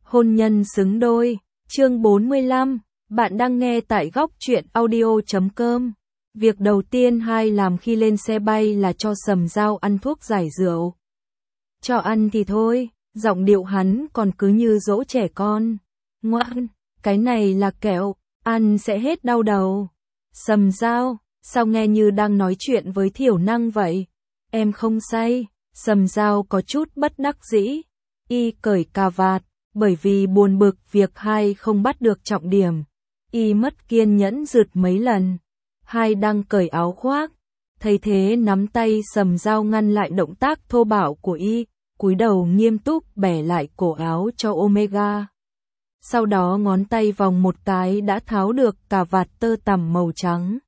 Hôn nhân xứng đôi, chương 45, bạn đang nghe tại góc truyện audio.com. Việc đầu tiên Hai làm khi lên xe bay là cho Sầm Dao ăn thuốc giải rượu. Cho ăn thì thôi, giọng điệu hắn còn cứ như dỗ trẻ con. Ngoan, cái này là kẹo, ăn sẽ hết đau đầu. Sầm Dao, sao nghe như đang nói chuyện với thiểu năng vậy? Em không say. Sầm Dao có chút bất đắc dĩ. Y cởi cà vạt, bởi vì buồn bực việc Hai không bắt được trọng điểm. Y mất kiên nhẫn rượt mấy lần. Hai đang cởi áo khoác, thấy thế nắm tay Sầm Dao ngăn lại động tác thô bạo của Y, cúi đầu nghiêm túc bẻ lại cổ áo cho Omega. Sau đó ngón tay vòng một cái đã tháo được cà vạt tơ tằm màu trắng.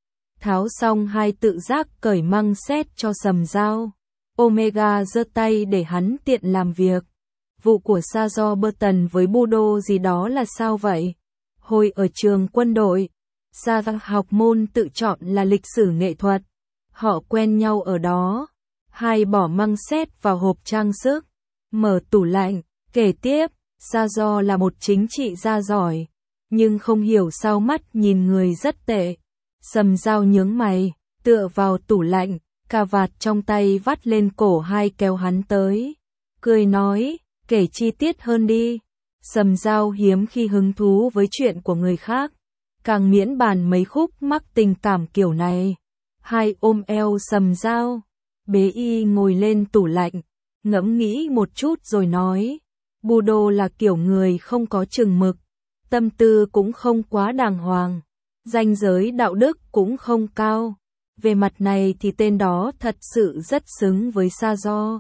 Tháo xong Hai tự giác cởi măng xét cho Sầm Dao. Omega giơ tay để hắn tiện làm việc. Vụ của Sajor Burton với Budo gì đó là sao vậy? Hồi ở trường quân đội, Sajor học môn tự chọn là lịch sử nghệ thuật. Họ quen nhau ở đó. Hai bỏ măng xét vào hộp trang sức, mở tủ lạnh, kể tiếp, Sajor là một chính trị gia giỏi, nhưng không hiểu sao mắt nhìn người rất tệ. Sầm Dao nhướng mày, tựa vào tủ lạnh, cà vạt trong tay vắt lên cổ Hai kéo hắn tới. Cười nói, kể chi tiết hơn đi. Sầm Dao hiếm khi hứng thú với chuyện của người khác, càng miễn bàn mấy khúc mắc tình cảm kiểu này. Hai ôm eo Sầm Dao, bế Y ngồi lên tủ lạnh, ngẫm nghĩ một chút rồi nói, Budo là kiểu người không có chừng mực, tâm tư cũng không quá đàng hoàng, ranh giới đạo đức cũng không cao. Về mặt này thì tên đó thật sự rất xứng với Sajor.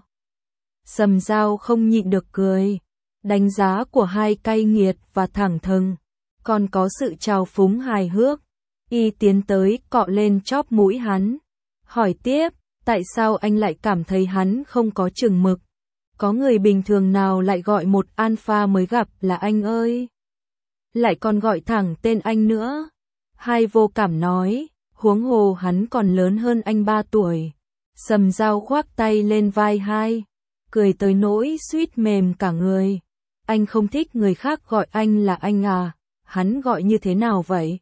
Sầm Dao không nhịn được cười. Đánh giá của Hai cay nghiệt và thẳng thừng, còn có sự trào phúng hài hước. Y tiến tới cọ lên chóp mũi hắn, hỏi tiếp, tại sao anh lại cảm thấy hắn không có chừng mực? Có người bình thường nào lại gọi một alpha mới gặp là anh ơi? Lại còn gọi thẳng tên anh nữa. Hai vô cảm nói, huống hồ hắn còn lớn hơn anh 3 tuổi. Sầm Dao khoác tay lên vai Hai, cười tới nỗi suýt mềm cả người. Anh không thích người khác gọi anh là anh à? Hắn gọi như thế nào vậy?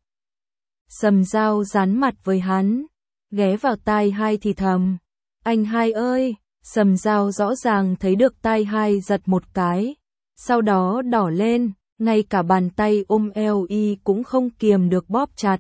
Sầm Dao dán mặt với hắn, ghé vào tai Hai thì thầm, anh Hai ơi. Sầm Dao rõ ràng thấy được tai Hai giật một cái, sau đó đỏ lên, ngay cả bàn tay ôm eo Y cũng không kiềm được bóp chặt.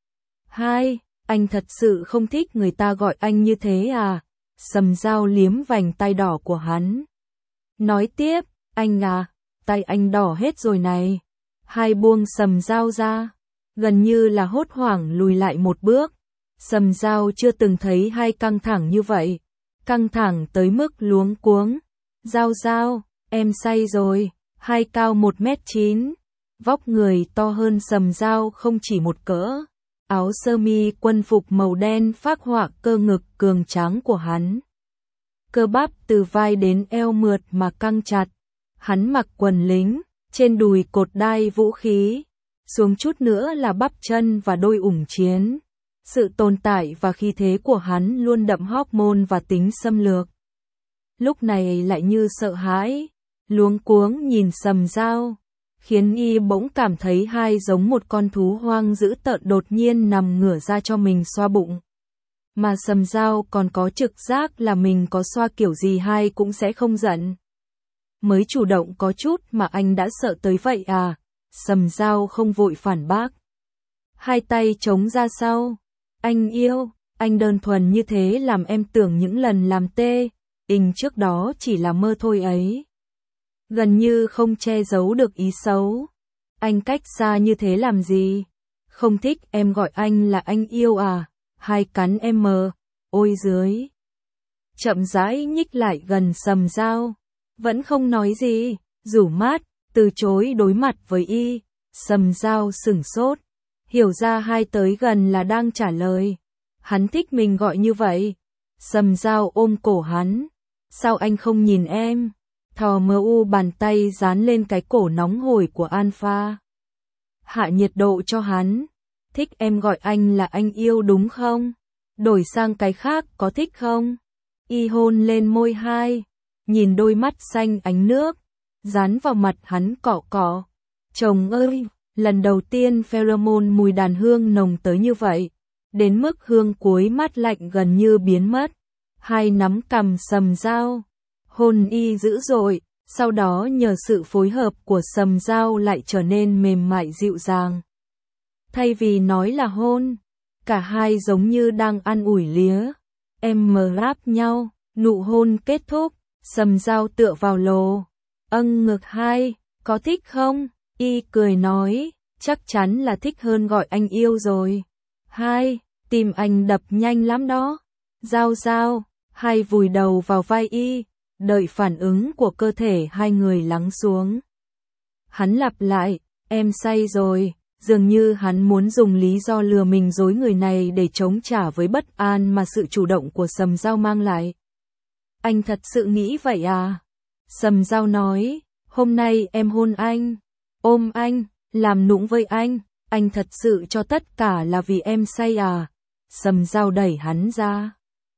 Hai, anh thật sự không thích người ta gọi anh như thế à? Sầm Dao liếm vành tai đỏ của hắn, nói tiếp, anh à, tay anh đỏ hết rồi này. Hai buông Sầm Dao ra, gần như là hốt hoảng lùi lại một bước. Sầm Dao chưa từng thấy Hai căng thẳng như vậy, căng thẳng tới mức luống cuống. Dao Dao, em say rồi. Hai cao 1m9, vóc người to hơn Sầm Dao không chỉ một cỡ. Áo sơ mi quân phục màu đen phác họa cơ ngực cường tráng của hắn. Cơ bắp từ vai đến eo mượt mà căng chặt. Hắn mặc quần lính, trên đùi cột đai vũ khí, xuống chút nữa là bắp chân và đôi ủng chiến. Sự tồn tại và khí thế của hắn luôn đậm hormone và tính xâm lược. Lúc này lại như sợ hãi, luống cuống nhìn Sầm Dao, khiến Y bỗng cảm thấy Hai giống một con thú hoang dữ tợn đột nhiên nằm ngửa ra cho mình xoa bụng. Mà Sầm Dao còn có trực giác là mình có xoa kiểu gì Hai cũng sẽ không giận. Mới chủ động có chút mà anh đã sợ tới vậy à? Sầm Dao không vội phản bác. Hai tay chống ra sau. Anh yêu, anh đơn thuần như thế làm em tưởng những lần làm tê ình trước đó chỉ là mơ thôi ấy. Gần như không che giấu được ý xấu. Anh cách xa như thế làm gì? Không thích em gọi anh là anh yêu à? Hai cắn em mờ. Ôi dưới. Chậm rãi nhích lại gần Sầm Dao. Vẫn không nói gì, rủ mắt, từ chối đối mặt với Y. Sầm Dao sửng sốt, hiểu ra Hai tới gần là đang trả lời. Hắn thích mình gọi như vậy. Sầm Dao ôm cổ hắn. Sao anh không nhìn em? Thò bàn tay dán lên cái cổ nóng hổi của Alpha. Hạ nhiệt độ cho hắn. Thích em gọi anh là anh yêu đúng không? Đổi sang cái khác có thích không? Y hôn lên môi Hai, nhìn đôi mắt xanh ánh nước, dán vào mặt hắn cọ cọ. Chồng ơi, lần đầu tiên pheromone mùi đàn hương nồng tới như vậy, đến mức hương cuối mát lạnh gần như biến mất. Hai nắm cằm Sầm Dao, hôn y dữ dội, sau đó nhờ sự phối hợp của Sầm Dao lại trở nên mềm mại dịu dàng. Thay vì nói là hôn, cả hai giống như đang ăn ủi lía. Em mờ ráp nhau, nụ hôn kết thúc, Sầm Dao tựa vào lồ. Ngực hai, có thích không? Y cười nói, chắc chắn là thích hơn gọi anh yêu rồi. Hai, tim anh đập nhanh lắm đó. Dao Dao, hai vùi đầu vào vai Y, đợi phản ứng của cơ thể hai người lắng xuống. Hắn lặp lại, em say rồi, dường như hắn muốn dùng lý do lừa mình dối người này để chống trả với bất an mà sự chủ động của Sầm Dao mang lại. Anh thật sự nghĩ vậy à? Sầm Dao nói, hôm nay em hôn anh, ôm anh, làm nũng với anh thật sự cho tất cả là vì em say à? Sầm Dao đẩy hắn ra.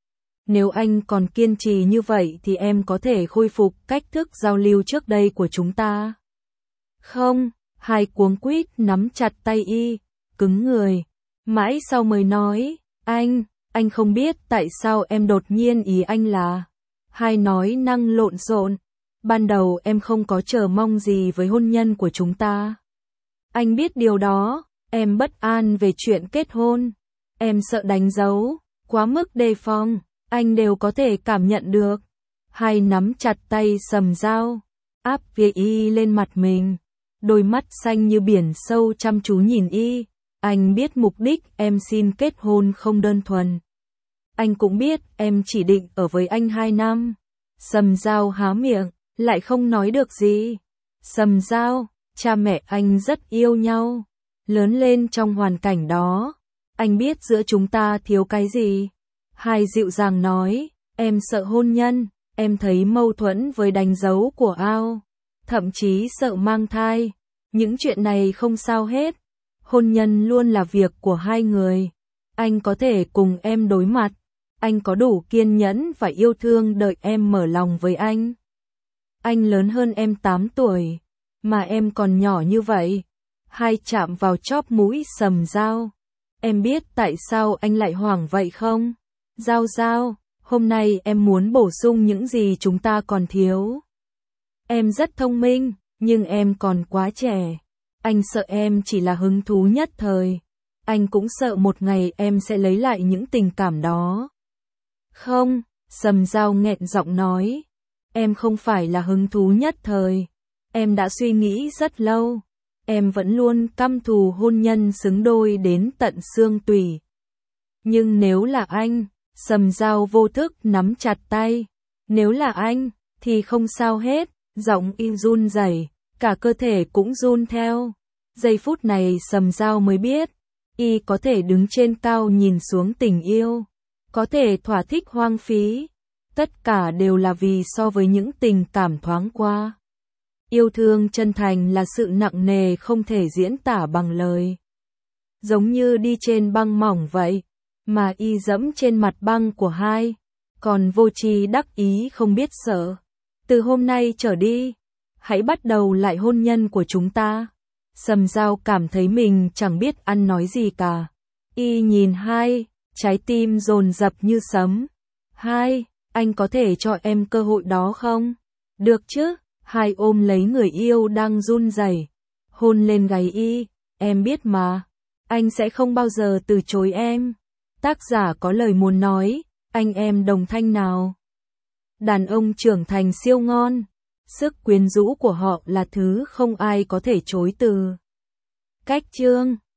Nếu anh còn kiên trì như vậy thì em có thể khôi phục cách thức giao lưu trước đây của chúng ta. Không, hai cuống quýt nắm chặt tay Y, cứng người. Mãi sau mới nói, anh không biết tại sao em đột nhiên ý anh là. Hai nói năng lộn xộn, ban đầu em không có chờ mong gì với hôn nhân của chúng ta. Anh biết điều đó, em bất an về chuyện kết hôn. Em sợ đánh dấu, quá mức đề phòng, anh đều có thể cảm nhận được. Hai nắm chặt tay Sầm Dao, áp phía Y lên mặt mình. Đôi mắt xanh như biển sâu chăm chú nhìn Y. Anh biết mục đích em xin kết hôn không đơn thuần. Anh cũng biết em chỉ định ở với anh 2 năm. Sầm Dao há miệng, lại không nói được gì. Sầm Dao, cha mẹ anh rất yêu nhau. Lớn lên trong hoàn cảnh đó. Anh biết giữa chúng ta thiếu cái gì. Hai dịu dàng nói, em sợ hôn nhân, em thấy mâu thuẫn với đánh dấu của Ao. Thậm chí sợ mang thai. Những chuyện này không sao hết. Hôn nhân luôn là việc của hai người. Anh có thể cùng em đối mặt. Anh có đủ kiên nhẫn và yêu thương đợi em mở lòng với anh. Anh lớn hơn em 8 tuổi, mà em còn nhỏ như vậy. Hai chạm vào chóp mũi Sầm Dao. Em biết tại sao anh lại hoảng vậy không? Dao Dao, hôm nay em muốn bổ sung những gì chúng ta còn thiếu. Em rất thông minh, nhưng em còn quá trẻ. Anh sợ em chỉ là hứng thú nhất thời. Anh cũng sợ một ngày em sẽ lấy lại những tình cảm đó. Không, Sầm Dao nghẹn giọng nói. Em không phải là hứng thú nhất thời. Em đã suy nghĩ rất lâu. Em vẫn luôn căm thù hôn nhân xứng đôi đến tận xương tủy. Nhưng nếu là anh, Sầm Dao vô thức nắm chặt tay. Nếu là anh, thì không sao hết. Giọng Y run rẩy, cả cơ thể cũng run theo. Giây phút này Sầm Dao mới biết, Y có thể đứng trên cao nhìn xuống tình yêu, có thể thỏa thích hoang phí. Tất cả đều là vì so với những tình cảm thoáng qua. Yêu thương chân thành là sự nặng nề không thể diễn tả bằng lời. Giống như đi trên băng mỏng vậy, mà Y dẫm trên mặt băng của hai, còn Vô Tri đắc ý không biết sợ. Từ hôm nay trở đi, hãy bắt đầu lại hôn nhân của chúng ta. Sầm Dao cảm thấy mình chẳng biết ăn nói gì cả. Y nhìn hai, trái tim dồn dập như sấm. Hai, anh có thể cho em cơ hội đó không? Được chứ? Hai ôm lấy người yêu đang run rẩy, hôn lên gáy Y. Em biết mà, anh sẽ không bao giờ từ chối em. Tác giả có lời muốn nói, anh em đồng thanh nào. Đàn ông trưởng thành siêu ngon, sức quyến rũ của họ là thứ không ai có thể chối từ. Cách chương